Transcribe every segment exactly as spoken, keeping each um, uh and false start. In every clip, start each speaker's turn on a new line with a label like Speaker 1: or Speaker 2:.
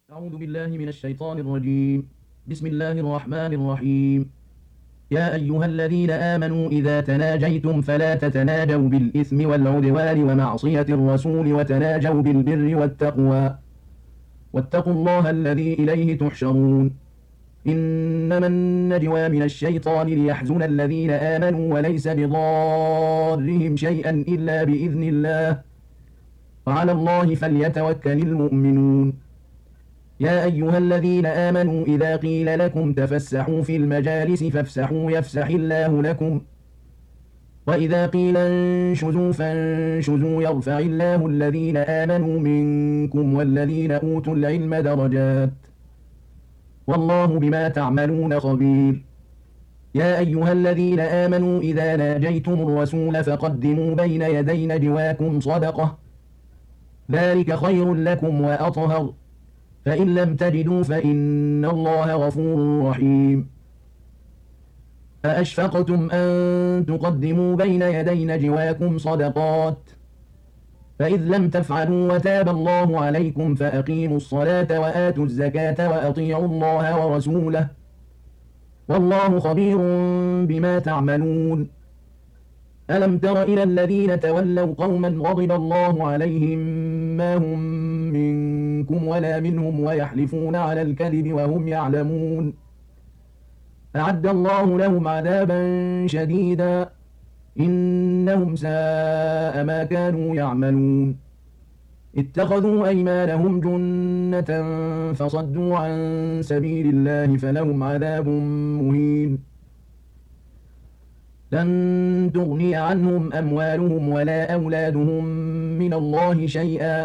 Speaker 1: أعوذ بالله من الشيطان الرجيم. بسم الله الرحمن الرحيم. يا أيها الذين آمنوا إذا تناجيتم فلا تتناجوا بالإثم والعدوان ومعصية الرسول وتناجوا بالبر والتقوى واتقوا الله الذي إليه تحشرون. إنما النجوى من الشيطان ليحزن الذين آمنوا وليس بضارهم شيئا إلا بإذن الله وعلى الله فليتوكل المؤمنون. يا أيها الذين آمنوا إذا قيل لكم تفسحوا في المجالس فافسحوا يفسح الله لكم وإذا قيل انشزوا فانشزوا يرفع الله الذين آمنوا منكم والذين أوتوا العلم درجات والله بما تعملون خبير. يا أيها الذين آمنوا إذا ناجيتم الرسول فقدموا بين يدي نجواكم صدقة ذلك خير لكم وأطهر فإن لم تجدوا فإن الله غفور رحيم. أأشفقتم أن تقدموا بين يدي نجواكم صدقات فإذ لم تفعلوا وتاب الله عليكم فأقيموا الصلاة وآتوا الزكاة وأطيعوا الله ورسوله والله خبير بما تعملون. ألم تر إلى الذين تولوا قوما غضب الله عليهم ما هم منكم ولا منهم ويحلفون على الكذب وهم يعلمون أعد الله لهم عذابا شديدا إنهم ساء ما كانوا يعملون. اتخذوا أيمانهم جنة فصدوا عن سبيل الله فلهم عذاب مهين. لن تغني عنهم أموالهم ولا أولادهم من الله شيئا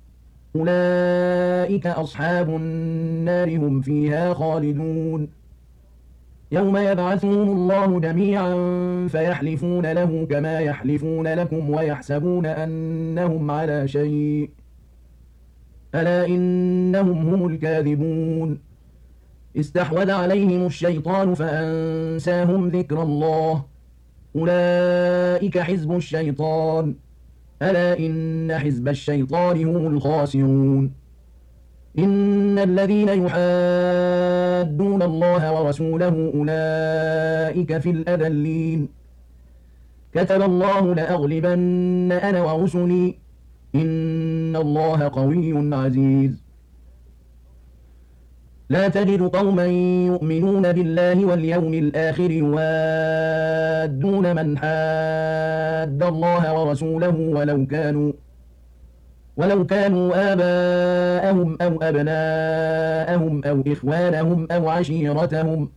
Speaker 1: أولئك أصحاب النار هم فيها خالدون. يوم يبعثهم الله جميعا فيحلفون له كما يحلفون لكم ويحسبون أنهم على شيء ألا إنهم هم الكاذبون. استحوذ عليهم الشيطان فأنساهم ذكر الله أولئك حزب الشيطان ألا إن حزب الشيطان هم الخاسرون. إن الذين يحادون الله ورسوله أولئك في الأذلين كتب الله لأغلبن أنا ورسلي إن الله قوي عزيز. لا تجد قوما يؤمنون بالله واليوم الآخر يوادون من حاد الله ورسوله ولو كانوا ولو كانوا آباءهم أو أبناءهم أو إخوانهم أو عشيرتهم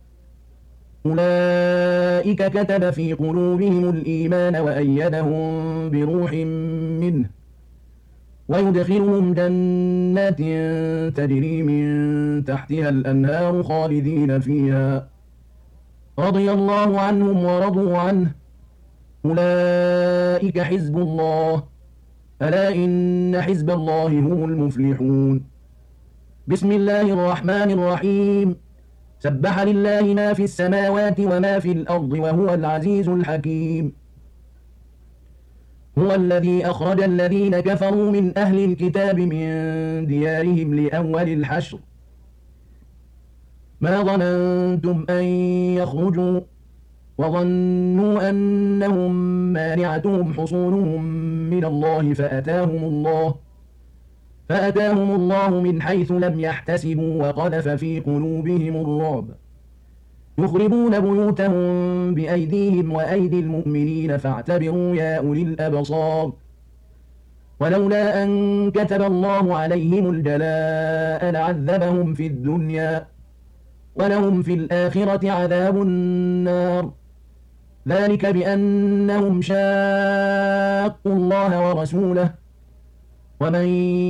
Speaker 1: أولئك كتب في قلوبهم الإيمان وأيدهم بروح منه ويدخلهم جنات تجري من تحتها الأنهار خالدين فيها رضي الله عنهم ورضوا عنه أولئك حزب الله ألا إن حزب الله هم المفلحون. بسم الله الرحمن الرحيم. سبح لله ما في السماوات وما في الأرض وهو العزيز الحكيم. هو الذي أخرج الذين كفروا من أهل الكتاب من ديارهم لأول الحشر ما ظننتم أن يخرجوا وظنوا أنهم مانعتهم حصونهم من الله فأتاهم الله فأتاهم الله من حيث لم يحتسبوا وقذف في قلوبهم الرعب يخربون بيوتهم بأيديهم وأيدي المؤمنين فاعتبروا يا أولي الأبصار. ولولا أن كتب الله عليهم الجلاء لعذبهم في الدنيا ولهم في الآخرة عذاب النار ذلك بأنهم شاقوا الله ورسوله ومن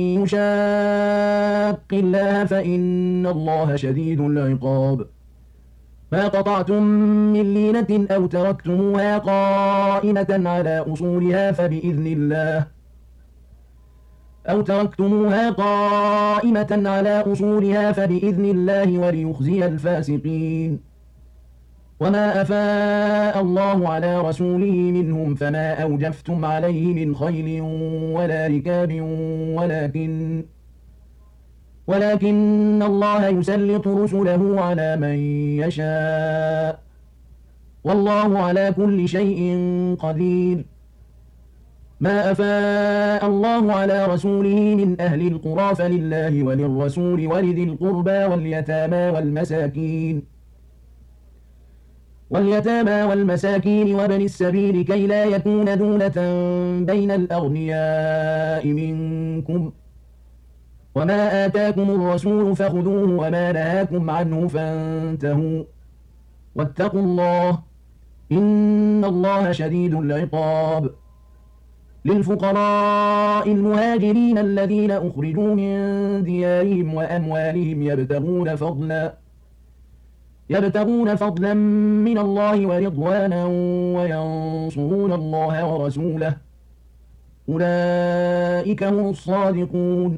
Speaker 1: يشاق الله فإن الله شديد العقاب. ما قطعتم من لينة أو تركتموها قائمة على أصولها فبإذن الله أو تركتموها قائمة على أصولها فبإذن الله وليخزي الفاسقين. وما أفاء الله على رسوله منهم فما أوجفتم عليه من خيل ولا ركاب ولكن ولكن الله يسلط رسله على من يشاء والله على كل شيء قدير. ما أفاء الله على رسوله من أهل القرى فلله وللرسول ولذي القربى واليتامى والمساكين واليتامى والمساكين وابن السبيل كي لا يكون دولة بين الأغنياء منكم. وما آتاكم الرسول فخذوه وما نهاكم عنه فانتهوا واتقوا الله إن الله شديد العقاب. للفقراء المهاجرين الذين أخرجوا من ديارهم وأموالهم يبتغون فضلا يبتغون فضلا من الله ورضوانا وينصرون الله ورسوله أولئك هم الصادقون.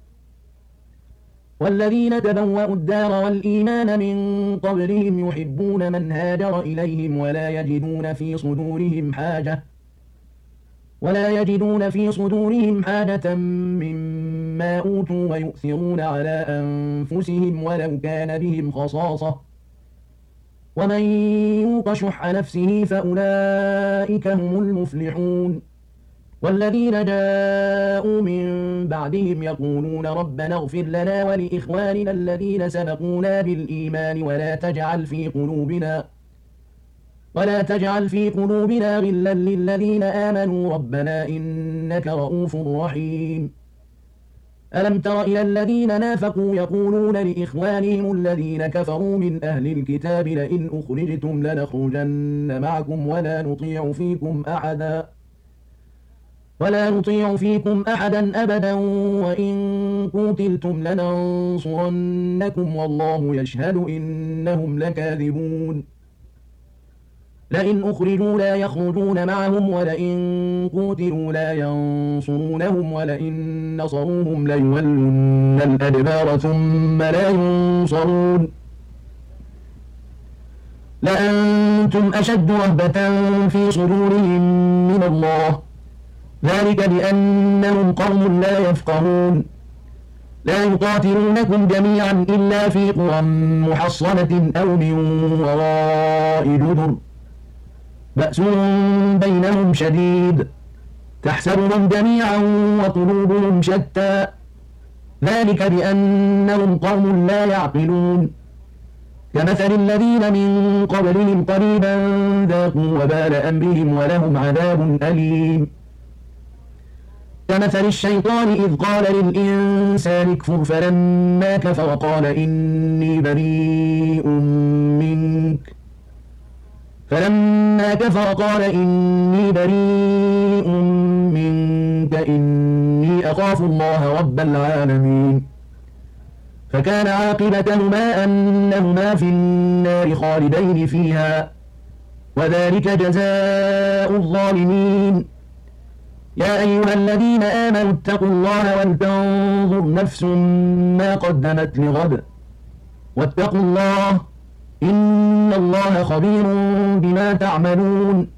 Speaker 1: والذين تبوأوا الدار والإيمان من قبلهم يحبون من هاجر إليهم ولا يجدون في صدورهم حاجة ولا يجدون في صدورهم حاجة مما أوتوا ويؤثرون على أنفسهم ولو كان بهم خصاصة ومن يوق شح نفسه فأولئك هم المفلحون. والذين جاءوا من بعدهم يقولون ربنا اغفر لنا ولإخواننا الذين سبقونا بالإيمان ولا تجعل في قلوبنا ولا تجعل في قلوبنا غلا للذين آمنوا ربنا إنك رؤوف رحيم. ألم تر إلى الذين نافقوا يقولون لإخوانهم الذين كفروا من أهل الكتاب لئن أخرجتم لنخرجن معكم ولا نطيع فيكم أحدا ولا نطيع فيكم أحدا أبدا وإن قتلتم لننصرنكم والله يشهد إنهم لكاذبون. لئن أخرجوا لا يخرجون معهم ولئن قتلوا لا ينصرونهم ولئن نصروهم ليولن الأدبار ثم لا ينصرون. لأنتم أشد رهبة في صدورهم من الله ذلك بأنهم قوم لا يفقهون. لا يقاتلونكم جميعا إلا في قرى محصنة أو من وراء جدر بأس بينهم شديد تحسبهم جميعا وقلوبهم شتى ذلك بأنهم قوم لا يعقلون. كمثل الذين من قبلهم قريبا ذاقوا وبال أمرهم ولهم عذاب أليم. كمثل الشيطان إذ قال للإنسان اكفر فلما كفر قال إني بريء منك فلما كفر قال إني بريء منك إني أخاف الله رب العالمين. فكان عاقبتهما أنهما في النار خالدين فيها وذلك جزاء الظالمين. يا أيها الذين آمنوا اتقوا الله ولتنظر نفس ما قدمت لغد واتقوا الله إن الله خبير بما تعملون.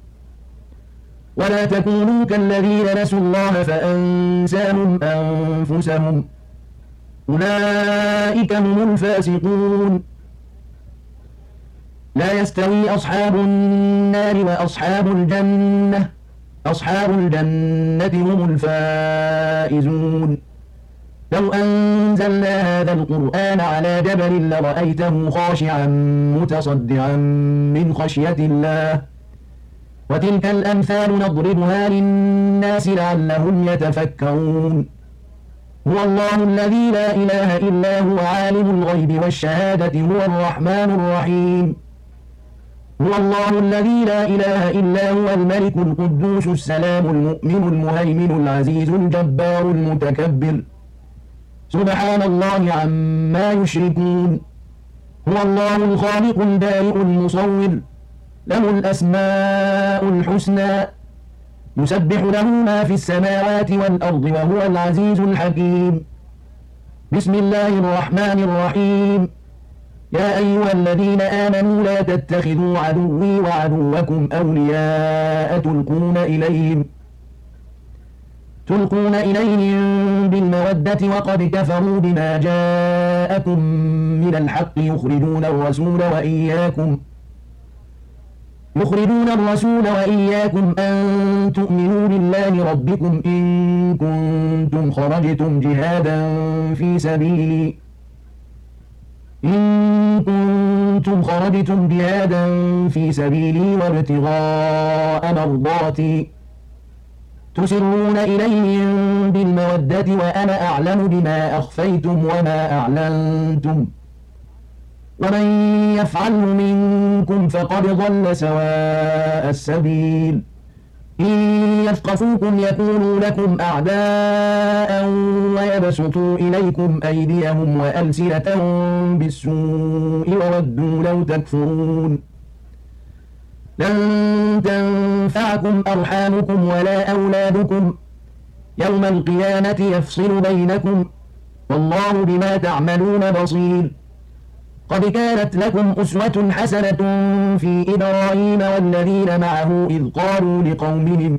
Speaker 1: ولا تكونوا كالذين نسوا الله فأنساهم أنفسهم أولئك هم الفاسقون. لا يستوي أصحاب النار وأصحاب الجنة أصحاب الجنة هم الفائزون. لو أنزلنا هذا القرآن على جبل لرأيته خاشعا متصدعا من خشية الله وتلك الأمثال نضربها للناس لعلهم يتفكرون. هو الله الذي لا إله إلا هو عالم الغيب والشهادة هو الرحمن الرحيم. هو الله الذي لا إله إلا هو الملك القدوس السلام المؤمن المهيمن العزيز الجبار المتكبر سبحان الله عما يشركون. هو الله الخالق البارئ المصور له الأسماء الحسنى يسبح له ما في السماوات والأرض وهو العزيز الحكيم. بسم الله الرحمن الرحيم. يا أيها الذين آمنوا لا تتخذوا عدوي وعدوكم أولياء تلقون إليهم تلقون إليهم بالمودة وقد كفروا بما جاءكم من الحق يخرجون الرسول وإياكم يخرجون الرسول وإياكم أن تؤمنوا بالله ربكم إن كنتم خرجتم جهادا في سبيلي إن كنتم خرجتم جهادا في سبيلي وابتغاء مرضاتي تسرون إليهم بالمودة وأنا أعلم بما أخفيتم وما أعلنتم ومن يفعله منكم فقد ضل سواء السبيل إن يثقفوكم يكونوا لكم أعداء ويبسطوا إليكم أيديهم وألسنتهم بالسوء وودوا لو تكفرون لن تنفعكم أرحامكم ولا أولادكم يوم القيامة يفصل بينكم والله بما تعملون بصير قد كانت لكم أسوة حسنة في إبراهيم والذين معه إذ قالوا لقومهم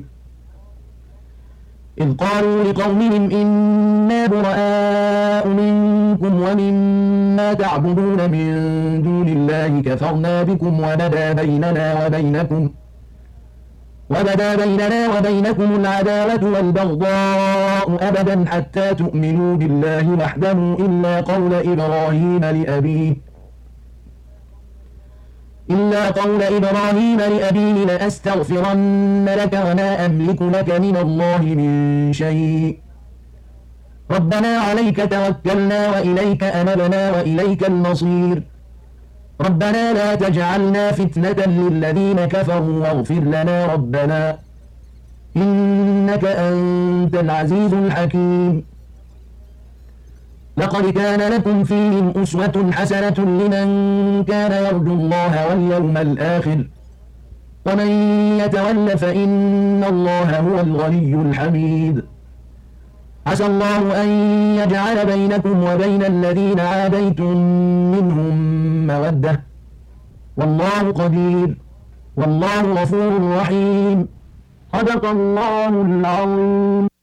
Speaker 1: إذ قالوا لقومهم إنا براء منكم ومما تعبدون من دون الله كفرنا بكم وبدا بيننا وبينكم وبدا بيننا وبينكم العداوة والبغضاء أبدا حتى تؤمنوا بالله وحده إلا قول إبراهيم لأبيه إلا قول إبراهيم لأبيه لأستغفرن لك وما أملك لك من الله من شيء ربنا عليك توكلنا وإليك أنبنا وإليك المصير ربنا لا تجعلنا فتنة للذين كفروا واغفر لنا ربنا إنك أنت العزيز الحكيم لقد كان لكم فيهم أسوة حسنة لمن كان يرجو الله واليوم الآخر ومن يتول فإن الله هو الغني الحميد عسى الله أن يجعل بينكم وبين الذين عاديتم منهم مودة والله قدير والله غفور رحيم صدق الله العظيم.